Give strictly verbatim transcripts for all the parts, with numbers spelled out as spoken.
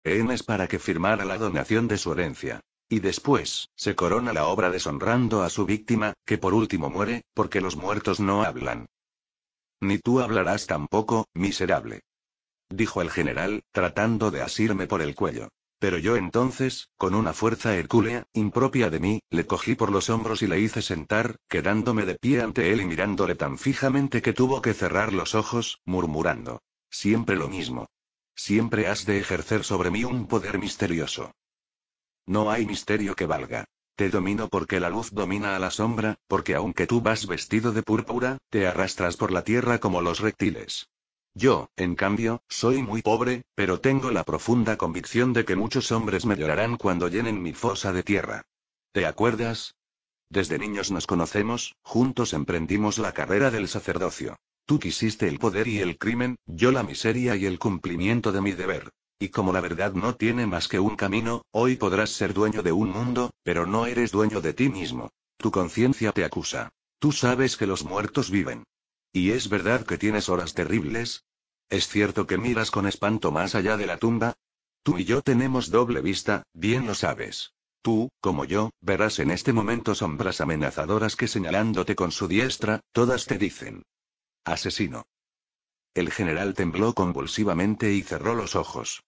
rehenes para que firmara la donación de su herencia. Y después, se corona la obra deshonrando a su víctima, que por último muere, porque los muertos no hablan. Ni tú hablarás tampoco, miserable. Dijo el general, tratando de asirme por el cuello. Pero yo entonces, con una fuerza hercúlea, impropia de mí, le cogí por los hombros y le hice sentar, quedándome de pie ante él y mirándole tan fijamente que tuvo que cerrar los ojos, murmurando. Siempre lo mismo. Siempre has de ejercer sobre mí un poder misterioso. No hay misterio que valga. Te domino porque la luz domina a la sombra, porque aunque tú vas vestido de púrpura, te arrastras por la tierra como los reptiles. Yo, en cambio, soy muy pobre, pero tengo la profunda convicción de que muchos hombres me llorarán cuando llenen mi fosa de tierra. ¿Te acuerdas? Desde niños nos conocemos, juntos emprendimos la carrera del sacerdocio. Tú quisiste el poder y el crimen, yo la miseria y el cumplimiento de mi deber. Y como la verdad no tiene más que un camino, hoy podrás ser dueño de un mundo, pero no eres dueño de ti mismo. Tu conciencia te acusa. Tú sabes que los muertos viven. ¿Y es verdad que tienes horas terribles? ¿Es cierto que miras con espanto más allá de la tumba? Tú y yo tenemos doble vista, bien lo sabes. Tú, como yo, verás en este momento sombras amenazadoras que señalándote con su diestra, todas te dicen. Asesino. El general tembló convulsivamente y cerró los ojos.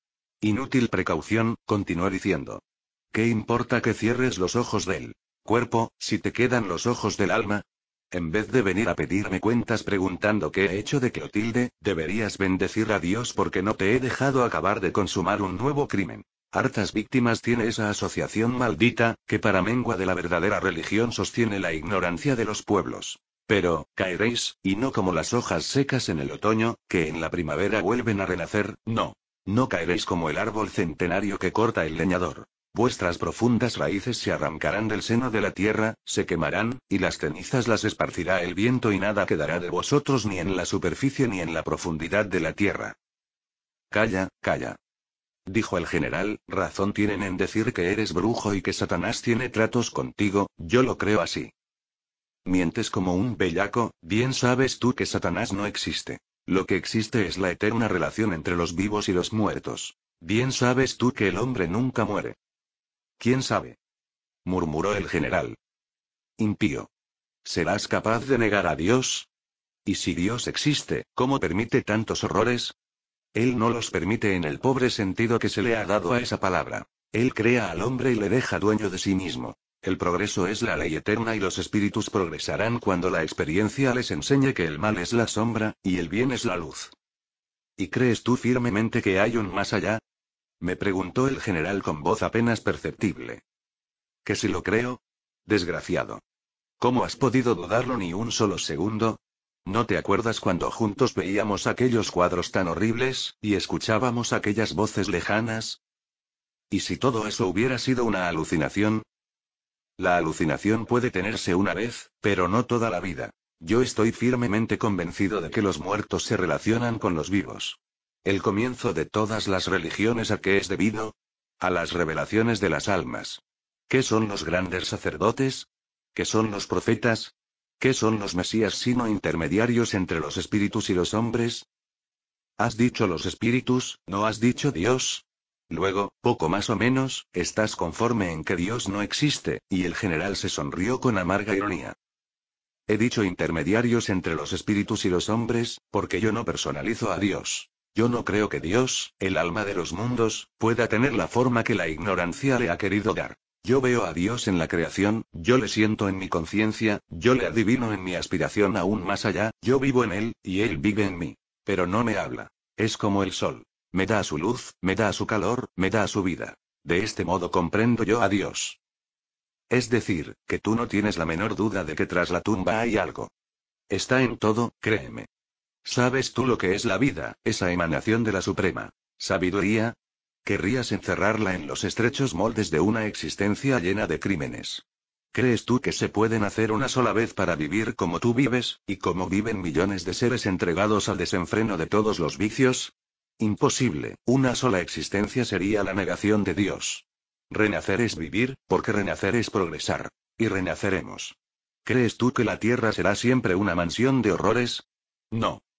Inútil precaución, continuó diciendo. ¿Qué importa que cierres los ojos del cuerpo, si te quedan los ojos del alma? En vez de venir a pedirme cuentas preguntando qué he hecho de Clotilde, deberías bendecir a Dios porque no te he dejado acabar de consumar un nuevo crimen. Hartas víctimas tiene esa asociación maldita, que para mengua de la verdadera religión sostiene la ignorancia de los pueblos. Pero, caeréis, y no como las hojas secas en el otoño, que en la primavera vuelven a renacer, no. No caeréis como el árbol centenario que corta el leñador. Vuestras profundas raíces se arrancarán del seno de la tierra, se quemarán, y las cenizas las esparcirá el viento y nada quedará de vosotros ni en la superficie ni en la profundidad de la tierra. Calla, calla. Dijo el general, razón tienen en decir que eres brujo y que Satanás tiene tratos contigo, yo lo creo así. Mientes como un bellaco, bien sabes tú que Satanás no existe. Lo que existe es la eterna relación entre los vivos y los muertos. Bien sabes tú que el hombre nunca muere. ¿Quién sabe? Murmuró el general. Impío. ¿Serás capaz de negar a Dios? Y si Dios existe, ¿cómo permite tantos horrores? Él no los permite en el pobre sentido que se le ha dado a esa palabra. Él crea al hombre y le deja dueño de sí mismo. El progreso es la ley eterna y los espíritus progresarán cuando la experiencia les enseñe que el mal es la sombra, y el bien es la luz. ¿Y crees tú firmemente que hay un más allá? Me preguntó el general con voz apenas perceptible. ¿Que si lo creo? Desgraciado. ¿Cómo has podido dudarlo ni un solo segundo? ¿No te acuerdas cuando juntos veíamos aquellos cuadros tan horribles, y escuchábamos aquellas voces lejanas? ¿Y si todo eso hubiera sido una alucinación? La alucinación puede tenerse una vez, pero no toda la vida. Yo estoy firmemente convencido de que los muertos se relacionan con los vivos. ¿El comienzo de todas las religiones a qué es debido? A las revelaciones de las almas. ¿Qué son los grandes sacerdotes? ¿Qué son los profetas? ¿Qué son los mesías sino intermediarios entre los espíritus y los hombres? ¿Has dicho los espíritus, no has dicho Dios? Luego, poco más o menos, estás conforme en que Dios no existe, y el general se sonrió con amarga ironía. He dicho intermediarios entre los espíritus y los hombres, porque yo no personalizo a Dios. Yo no creo que Dios, el alma de los mundos, pueda tener la forma que la ignorancia le ha querido dar. Yo veo a Dios en la creación, yo le siento en mi conciencia, yo le adivino en mi aspiración aún más allá, yo vivo en Él, y Él vive en mí. Pero no me habla. Es como el sol. Me da su luz, me da su calor, me da su vida. De este modo comprendo yo a Dios. Es decir, que tú no tienes la menor duda de que tras la tumba hay algo. Está en todo, créeme. ¿Sabes tú lo que es la vida, esa emanación de la suprema sabiduría? ¿Querrías encerrarla en los estrechos moldes de una existencia llena de crímenes? ¿Crees tú que se puede nacer una sola vez para vivir como tú vives, y como viven millones de seres entregados al desenfreno de todos los vicios? Imposible, una sola existencia sería la negación de Dios. Renacer es vivir, porque renacer es progresar. Y renaceremos. ¿Crees tú que la tierra será siempre una mansión de horrores? No.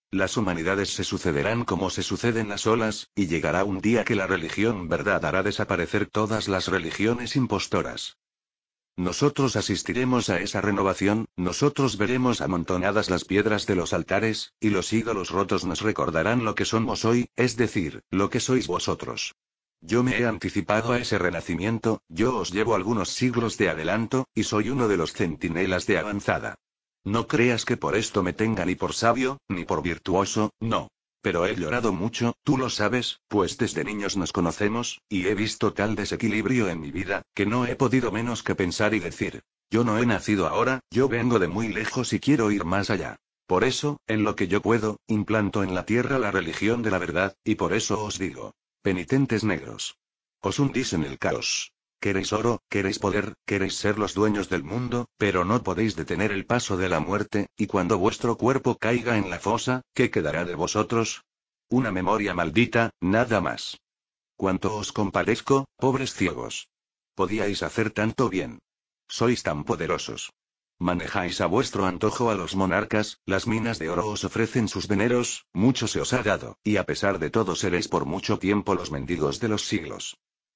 Las humanidades se sucederán como se suceden las olas, y llegará un día que la religión verdad hará desaparecer todas las religiones impostoras. Nosotros asistiremos a esa renovación, nosotros veremos amontonadas las piedras de los altares, y los ídolos rotos nos recordarán lo que somos hoy, es decir, lo que sois vosotros. Yo me he anticipado a ese renacimiento, yo os llevo algunos siglos de adelanto, y soy uno de los centinelas de avanzada. No creas que por esto me tenga ni por sabio, ni por virtuoso, no. Pero he llorado mucho, tú lo sabes, pues desde niños nos conocemos, y he visto tal desequilibrio en mi vida, que no he podido menos que pensar y decir, yo no he nacido ahora, yo vengo de muy lejos y quiero ir más allá. Por eso, en lo que yo puedo, implanto en la tierra la religión de la verdad, y por eso os digo, penitentes negros. Os hundís en el caos. Queréis oro, queréis poder, queréis ser los dueños del mundo, pero no podéis detener el paso de la muerte, y cuando vuestro cuerpo caiga en la fosa, ¿qué quedará de vosotros? Una memoria maldita, nada más. Cuánto os compadezco, pobres ciegos. Podíais hacer tanto bien. Sois tan poderosos. Manejáis a vuestro antojo a los monarcas, las minas de oro os ofrecen sus veneros, mucho se os ha dado, y a pesar de todo seréis por mucho tiempo los mendigos de los siglos.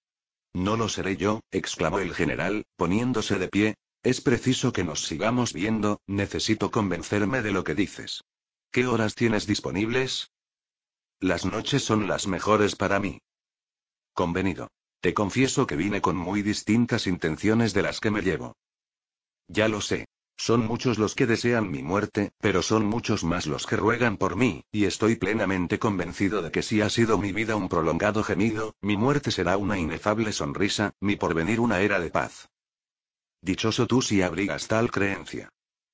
No lo seré yo, exclamó el general, poniéndose de pie. Es preciso que nos sigamos viendo, necesito convencerme de lo que dices. ¿Qué horas tienes disponibles? Las noches son las mejores para mí. Convenido. Te confieso que vine con muy distintas intenciones de las que me llevo. Ya lo sé. Son muchos los que desean mi muerte, pero son muchos más los que ruegan por mí, y estoy plenamente convencido de que si ha sido mi vida un prolongado gemido, mi muerte será una inefable sonrisa, mi porvenir una era de paz. Dichoso tú si abrigas tal creencia.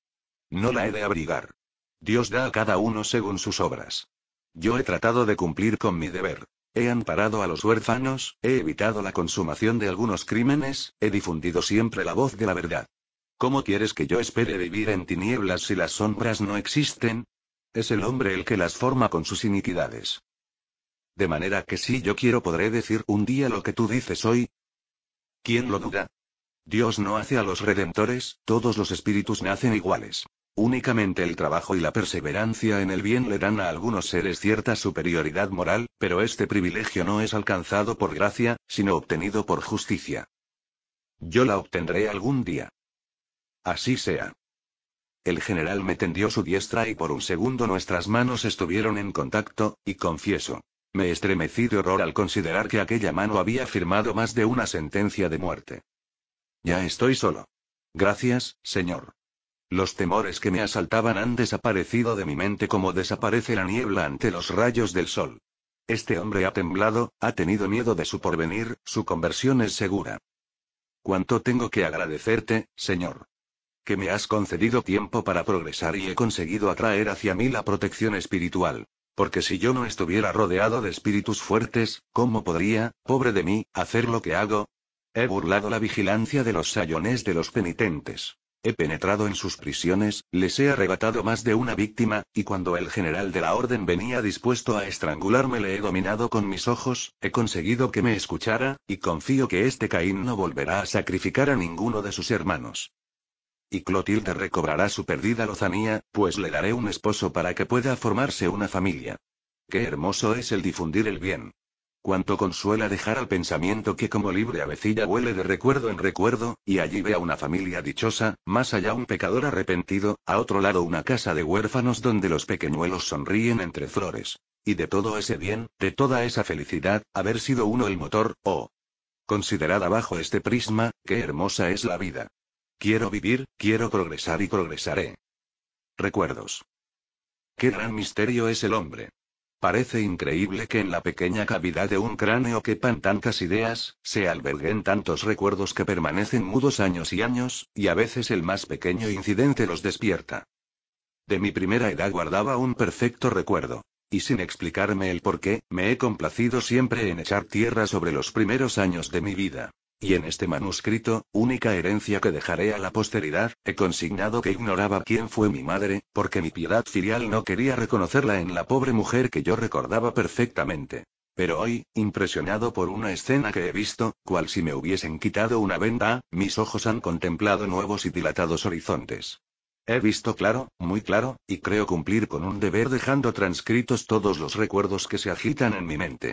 No la he de abrigar. Dios da a cada uno según sus obras. Yo he tratado de cumplir con mi deber. He amparado a los huérfanos, he evitado la consumación de algunos crímenes, he difundido siempre la voz de la verdad. ¿Cómo quieres que yo espere vivir en tinieblas si las sombras no existen? Es el hombre el que las forma con sus iniquidades. De manera que si yo quiero podré decir un día lo que tú dices hoy. ¿Quién lo duda? Dios no hace a los redentores, todos los espíritus nacen iguales. Únicamente el trabajo y la perseverancia en el bien le dan a algunos seres cierta superioridad moral, pero este privilegio no es alcanzado por gracia, sino obtenido por justicia. Yo la obtendré algún día. Así sea. El general me tendió su diestra y por un segundo nuestras manos estuvieron en contacto, y confieso, me estremecí de horror al considerar que aquella mano había firmado más de una sentencia de muerte. Ya estoy solo. Gracias, señor. Los temores que me asaltaban han desaparecido de mi mente como desaparece la niebla ante los rayos del sol. Este hombre ha temblado, ha tenido miedo de su porvenir, su conversión es segura. ¿Cuánto tengo que agradecerte, señor? Que me has concedido tiempo para progresar y he conseguido atraer hacia mí la protección espiritual. Porque si yo no estuviera rodeado de espíritus fuertes, ¿cómo podría, pobre de mí, hacer lo que hago? He burlado la vigilancia de los sayones de los penitentes. He penetrado en sus prisiones, les he arrebatado más de una víctima, y cuando el general de la orden venía dispuesto a estrangularme le he dominado con mis ojos, he conseguido que me escuchara, y confío que este Caín no volverá a sacrificar a ninguno de sus hermanos. Y Clotilde recobrará su perdida lozanía, pues le daré un esposo para que pueda formarse una familia. Qué hermoso es el difundir el bien. Cuánto consuela dejar al pensamiento que como libre avecilla huele de recuerdo en recuerdo, y allí vea una familia dichosa, más allá un pecador arrepentido, a otro lado una casa de huérfanos donde los pequeñuelos sonríen entre flores. Y de todo ese bien, de toda esa felicidad, haber sido uno el motor, oh. Considerada bajo este prisma, qué hermosa es la vida. Quiero vivir, quiero progresar y progresaré. Recuerdos. Qué gran misterio es el hombre. Parece increíble que en la pequeña cavidad de un cráneo quepan tantas ideas, se alberguen tantos recuerdos que permanecen mudos años y años, y a veces el más pequeño incidente los despierta. De mi primera edad guardaba un perfecto recuerdo. Y sin explicarme el por qué, me he complacido siempre en echar tierra sobre los primeros años de mi vida. Y en este manuscrito, única herencia que dejaré a la posteridad, he consignado que ignoraba quién fue mi madre, porque mi piedad filial no quería reconocerla en la pobre mujer que yo recordaba perfectamente. Pero hoy, impresionado por una escena que he visto, cual si me hubiesen quitado una venda, mis ojos han contemplado nuevos y dilatados horizontes. He visto claro, muy claro, y creo cumplir con un deber dejando transcritos todos los recuerdos que se agitan en mi mente.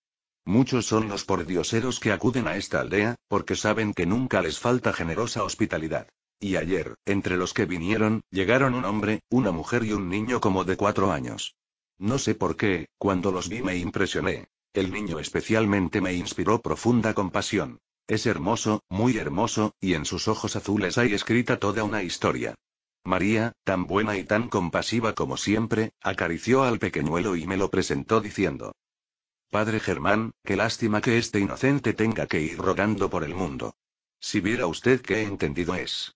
Muchos son los pordioseros que acuden a esta aldea, porque saben que nunca les falta generosa hospitalidad. Y ayer, entre los que vinieron, llegaron un hombre, una mujer y un niño como de cuatro años. No sé por qué, cuando los vi me impresioné. El niño especialmente me inspiró profunda compasión. Es hermoso, muy hermoso, y en sus ojos azules hay escrita toda una historia. María, tan buena y tan compasiva como siempre, acarició al pequeñuelo y me lo presentó diciendo: Padre Germán, qué lástima que este inocente tenga que ir rogando por el mundo. Si viera usted qué entendido es.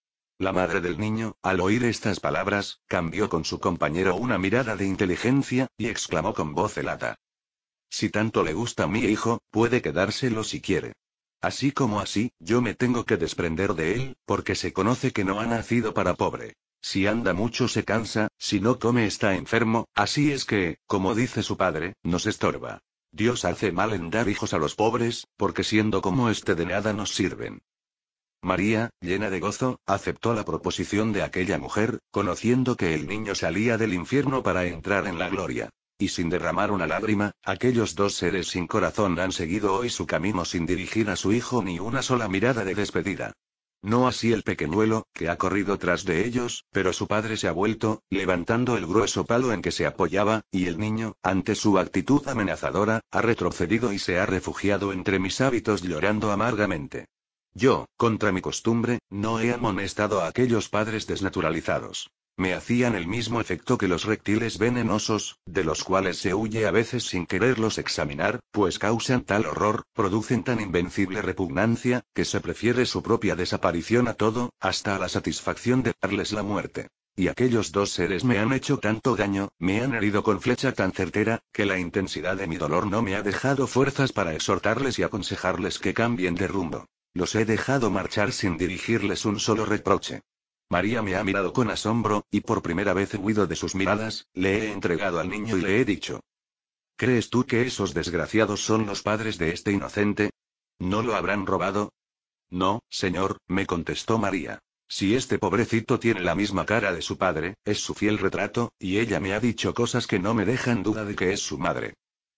La madre del niño, al oír estas palabras, cambió con su compañero una mirada de inteligencia, y exclamó con voz helada: Si tanto le gusta a mi hijo, puede quedárselo si quiere. Así como así, yo me tengo que desprender de él, porque se conoce que no ha nacido para pobre. Si anda mucho se cansa, si no come está enfermo, así es que, como dice su padre, nos estorba. Dios hace mal en dar hijos a los pobres, porque siendo como este de nada nos sirven. María, llena de gozo, aceptó la proposición de aquella mujer, conociendo que el niño salía del infierno para entrar en la gloria. Y sin derramar una lágrima, aquellos dos seres sin corazón han seguido hoy su camino sin dirigir a su hijo ni una sola mirada de despedida. No así el pequeñuelo, que ha corrido tras de ellos, pero su padre se ha vuelto, levantando el grueso palo en que se apoyaba, y el niño, ante su actitud amenazadora, ha retrocedido y se ha refugiado entre mis hábitos llorando amargamente. Yo, contra mi costumbre, no he amonestado a aquellos padres desnaturalizados. Me hacían el mismo efecto que los reptiles venenosos, de los cuales se huye a veces sin quererlos examinar, pues causan tal horror, producen tan invencible repugnancia, que se prefiere su propia desaparición a todo, hasta a la satisfacción de darles la muerte. Y aquellos dos seres me han hecho tanto daño, me han herido con flecha tan certera, que la intensidad de mi dolor no me ha dejado fuerzas para exhortarles y aconsejarles que cambien de rumbo. Los he dejado marchar sin dirigirles un solo reproche. María me ha mirado con asombro, y por primera vez he huido de sus miradas, le he entregado al niño y le he dicho: ¿Crees tú que esos desgraciados son los padres de este inocente? ¿No lo habrán robado? No, señor, me contestó María. Si este pobrecito tiene la misma cara de su padre, es su fiel retrato, y ella me ha dicho cosas que no me dejan duda de que es su madre.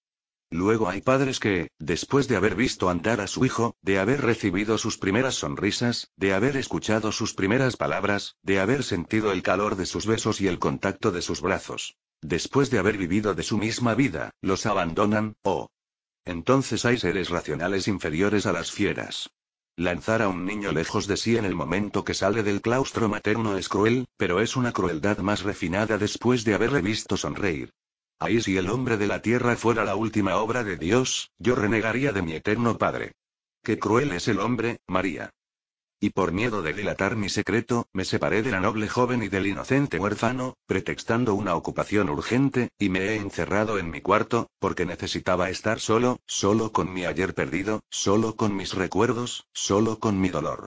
Luego hay padres que, después de haber visto andar a su hijo, de haber recibido sus primeras sonrisas, de haber escuchado sus primeras palabras, de haber sentido el calor de sus besos y el contacto de sus brazos, después de haber vivido de su misma vida, los abandonan, oh. Entonces hay seres racionales inferiores a las fieras. Lanzar a un niño lejos de sí en el momento que sale del claustro materno es cruel, pero es una crueldad más refinada después de haberle visto sonreír. Ahí si el hombre de la tierra fuera la última obra de Dios, yo renegaría de mi eterno Padre. Qué cruel es el hombre, María. Y por miedo de delatar mi secreto, me separé de la noble joven y del inocente huérfano, pretextando una ocupación urgente, y me he encerrado en mi cuarto, porque necesitaba estar solo, solo con mi ayer perdido, solo con mis recuerdos, solo con mi dolor.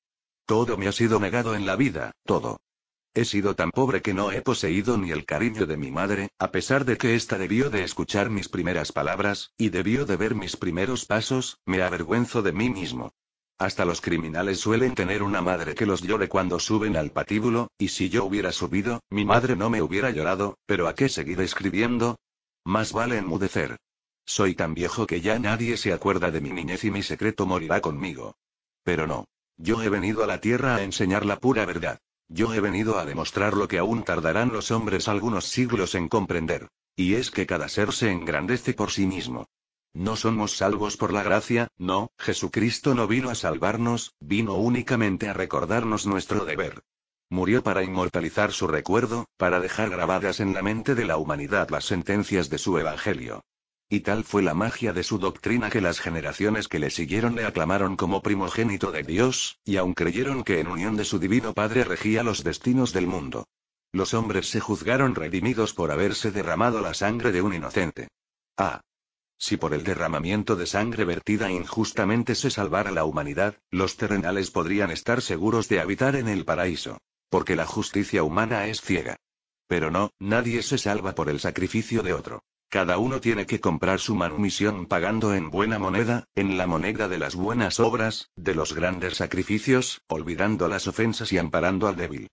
Todo me ha sido negado en la vida, todo. He sido tan pobre que no he poseído ni el cariño de mi madre, a pesar de que ésta debió de escuchar mis primeras palabras, y debió de ver mis primeros pasos, me avergüenzo de mí mismo. Hasta los criminales suelen tener una madre que los llore cuando suben al patíbulo, y si yo hubiera subido, mi madre no me hubiera llorado, pero ¿a qué seguir escribiendo? Más vale enmudecer. Soy tan viejo que ya nadie se acuerda de mi niñez y mi secreto morirá conmigo. Pero no. Yo he venido a la tierra a enseñar la pura verdad. Yo he venido a demostrar lo que aún tardarán los hombres algunos siglos en comprender. Y es que cada ser se engrandece por sí mismo. No somos salvos por la gracia, no, Jesucristo no vino a salvarnos, vino únicamente a recordarnos nuestro deber. Murió para inmortalizar su recuerdo, para dejar grabadas en la mente de la humanidad las sentencias de su evangelio. Y tal fue la magia de su doctrina que las generaciones que le siguieron le aclamaron como primogénito de Dios, y aun creyeron que en unión de su divino Padre regía los destinos del mundo. Los hombres se juzgaron redimidos por haberse derramado la sangre de un inocente. Ah. Si por el derramamiento de sangre vertida injustamente se salvara la humanidad, los terrenales podrían estar seguros de habitar en el paraíso. Porque la justicia humana es ciega. Pero no, nadie se salva por el sacrificio de otro. Cada uno tiene que comprar su manumisión pagando en buena moneda, en la moneda de las buenas obras, de los grandes sacrificios, olvidando las ofensas y amparando al débil.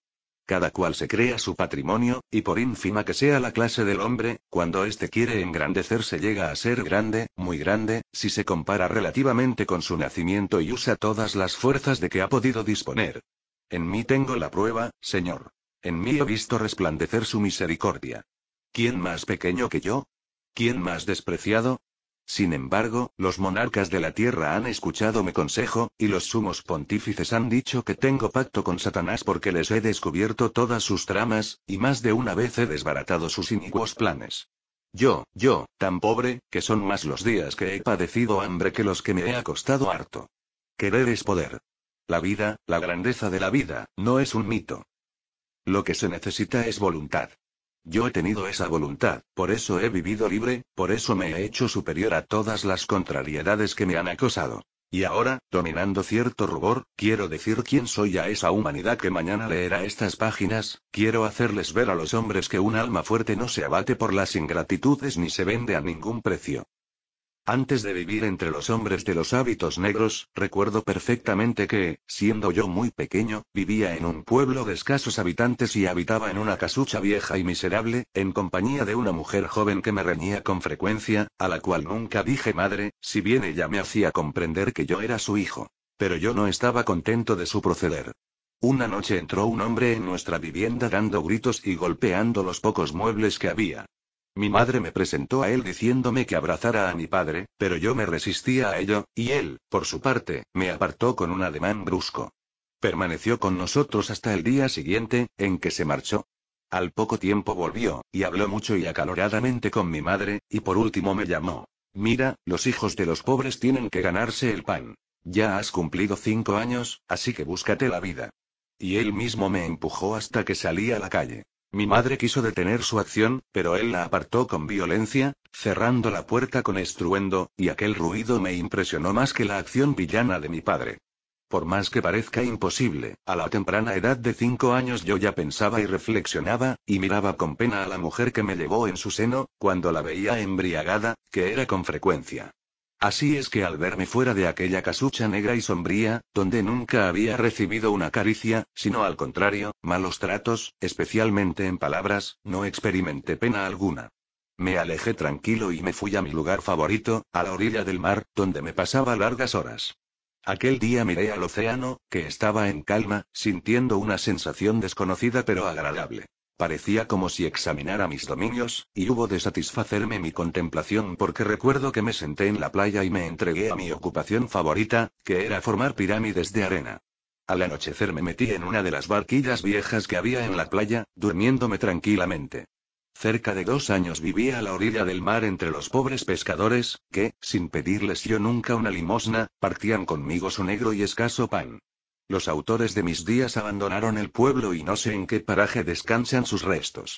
Cada cual se crea su patrimonio, y por ínfima que sea la clase del hombre, cuando éste quiere engrandecerse llega a ser grande, muy grande, si se compara relativamente con su nacimiento y usa todas las fuerzas de que ha podido disponer. En mí tengo la prueba, Señor. En mí he visto resplandecer su misericordia. ¿Quién más pequeño que yo? ¿Quién más despreciado? Sin embargo, los monarcas de la tierra han escuchado mi consejo, y los sumos pontífices han dicho que tengo pacto con Satanás porque les he descubierto todas sus tramas, y más de una vez he desbaratado sus inicuos planes. Yo, yo, tan pobre, que son más los días que he padecido hambre que los que me he acostado harto. Querer es poder. La vida, la grandeza de la vida, no es un mito. Lo que se necesita es voluntad. Yo he tenido esa voluntad, por eso he vivido libre, por eso me he hecho superior a todas las contrariedades que me han acosado. Y ahora, dominando cierto rubor, quiero decir quién soy a esa humanidad que mañana leerá estas páginas, quiero hacerles ver a los hombres que un alma fuerte no se abate por las ingratitudes ni se vende a ningún precio. Antes de vivir entre los hombres de los hábitos negros, recuerdo perfectamente que, siendo yo muy pequeño, vivía en un pueblo de escasos habitantes y habitaba en una casucha vieja y miserable, en compañía de una mujer joven que me reñía con frecuencia, a la cual nunca dije madre, si bien ella me hacía comprender que yo era su hijo. Pero yo no estaba contento de su proceder. Una noche entró un hombre en nuestra vivienda dando gritos y golpeando los pocos muebles que había. Mi madre me presentó a él diciéndome que abrazara a mi padre, pero yo me resistía a ello, y él, por su parte, me apartó con un ademán brusco. Permaneció con nosotros hasta el día siguiente, en que se marchó. Al poco tiempo volvió, y habló mucho y acaloradamente con mi madre, y por último me llamó. Mira, los hijos de los pobres tienen que ganarse el pan. Ya has cumplido cinco años, así que búscate la vida. Y él mismo me empujó hasta que salí a la calle. Mi madre quiso detener su acción, pero él la apartó con violencia, cerrando la puerta con estruendo, y aquel ruido me impresionó más que la acción villana de mi padre. Por más que parezca imposible, a la temprana edad de cinco años yo ya pensaba y reflexionaba, y miraba con pena a la mujer que me llevó en su seno, cuando la veía embriagada, que era con frecuencia. Así es que al verme fuera de aquella casucha negra y sombría, donde nunca había recibido una caricia, sino al contrario, malos tratos, especialmente en palabras, no experimenté pena alguna. Me alejé tranquilo y me fui a mi lugar favorito, a la orilla del mar, donde me pasaba largas horas. Aquel día miré al océano, que estaba en calma, sintiendo una sensación desconocida pero agradable. Parecía como si examinara mis dominios, y hubo de satisfacerme mi contemplación porque recuerdo que me senté en la playa y me entregué a mi ocupación favorita, que era formar pirámides de arena. Al anochecer me metí en una de las barquillas viejas que había en la playa, durmiéndome tranquilamente. Cerca de dos años viví a la orilla del mar entre los pobres pescadores, que, sin pedirles yo nunca una limosna, partían conmigo su negro y escaso pan. Los autores de mis días abandonaron el pueblo y no sé en qué paraje descansan sus restos.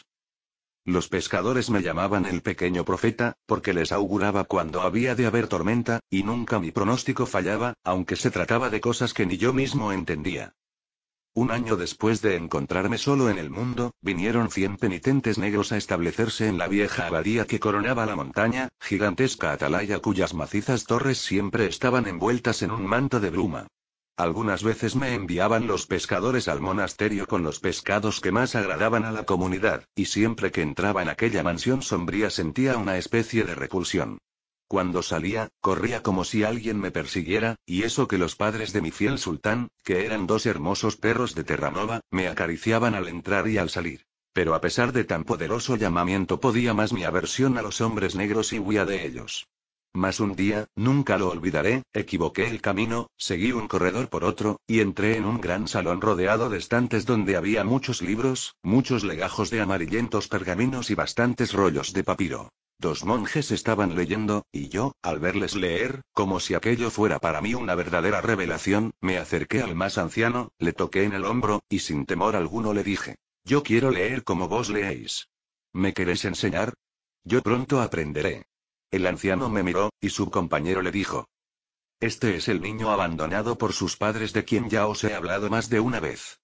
Los pescadores me llamaban el pequeño profeta, porque les auguraba cuando había de haber tormenta, y nunca mi pronóstico fallaba, aunque se trataba de cosas que ni yo mismo entendía. Un año después de encontrarme solo en el mundo, vinieron cien penitentes negros a establecerse en la vieja abadía que coronaba la montaña, gigantesca atalaya cuyas macizas torres siempre estaban envueltas en un manto de bruma. Algunas veces me enviaban los pescadores al monasterio con los pescados que más agradaban a la comunidad, y siempre que entraba en aquella mansión sombría sentía una especie de repulsión. Cuando salía, corría como si alguien me persiguiera, y eso que los padres de mi fiel sultán, que eran dos hermosos perros de Terranova, me acariciaban al entrar y al salir. Pero a pesar de tan poderoso llamamiento podía más mi aversión a los hombres negros y huía de ellos. Mas un día, nunca lo olvidaré, equivoqué el camino, seguí un corredor por otro, y entré en un gran salón rodeado de estantes donde había muchos libros, muchos legajos de amarillentos pergaminos y bastantes rollos de papiro. Dos monjes estaban leyendo, y yo, al verles leer, como si aquello fuera para mí una verdadera revelación, me acerqué al más anciano, le toqué en el hombro, y sin temor alguno le dije: yo quiero leer como vos leéis. ¿Me queréis enseñar? Yo pronto aprenderé. El anciano me miró, y su compañero le dijo: este es el niño abandonado por sus padres de quien ya os he hablado más de una vez.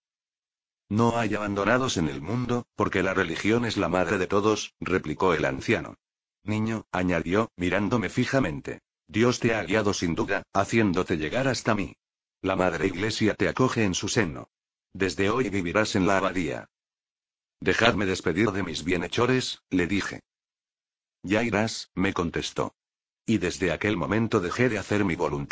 No hay abandonados en el mundo, porque la religión es la madre de todos, replicó el anciano. Niño, añadió, mirándome fijamente. Dios te ha guiado sin duda, haciéndote llegar hasta mí. La Madre Iglesia te acoge en su seno. Desde hoy vivirás en la abadía. Dejadme despedir de mis bienhechores, le dije. Ya irás, me contestó. Y desde aquel momento dejé de hacer mi voluntad.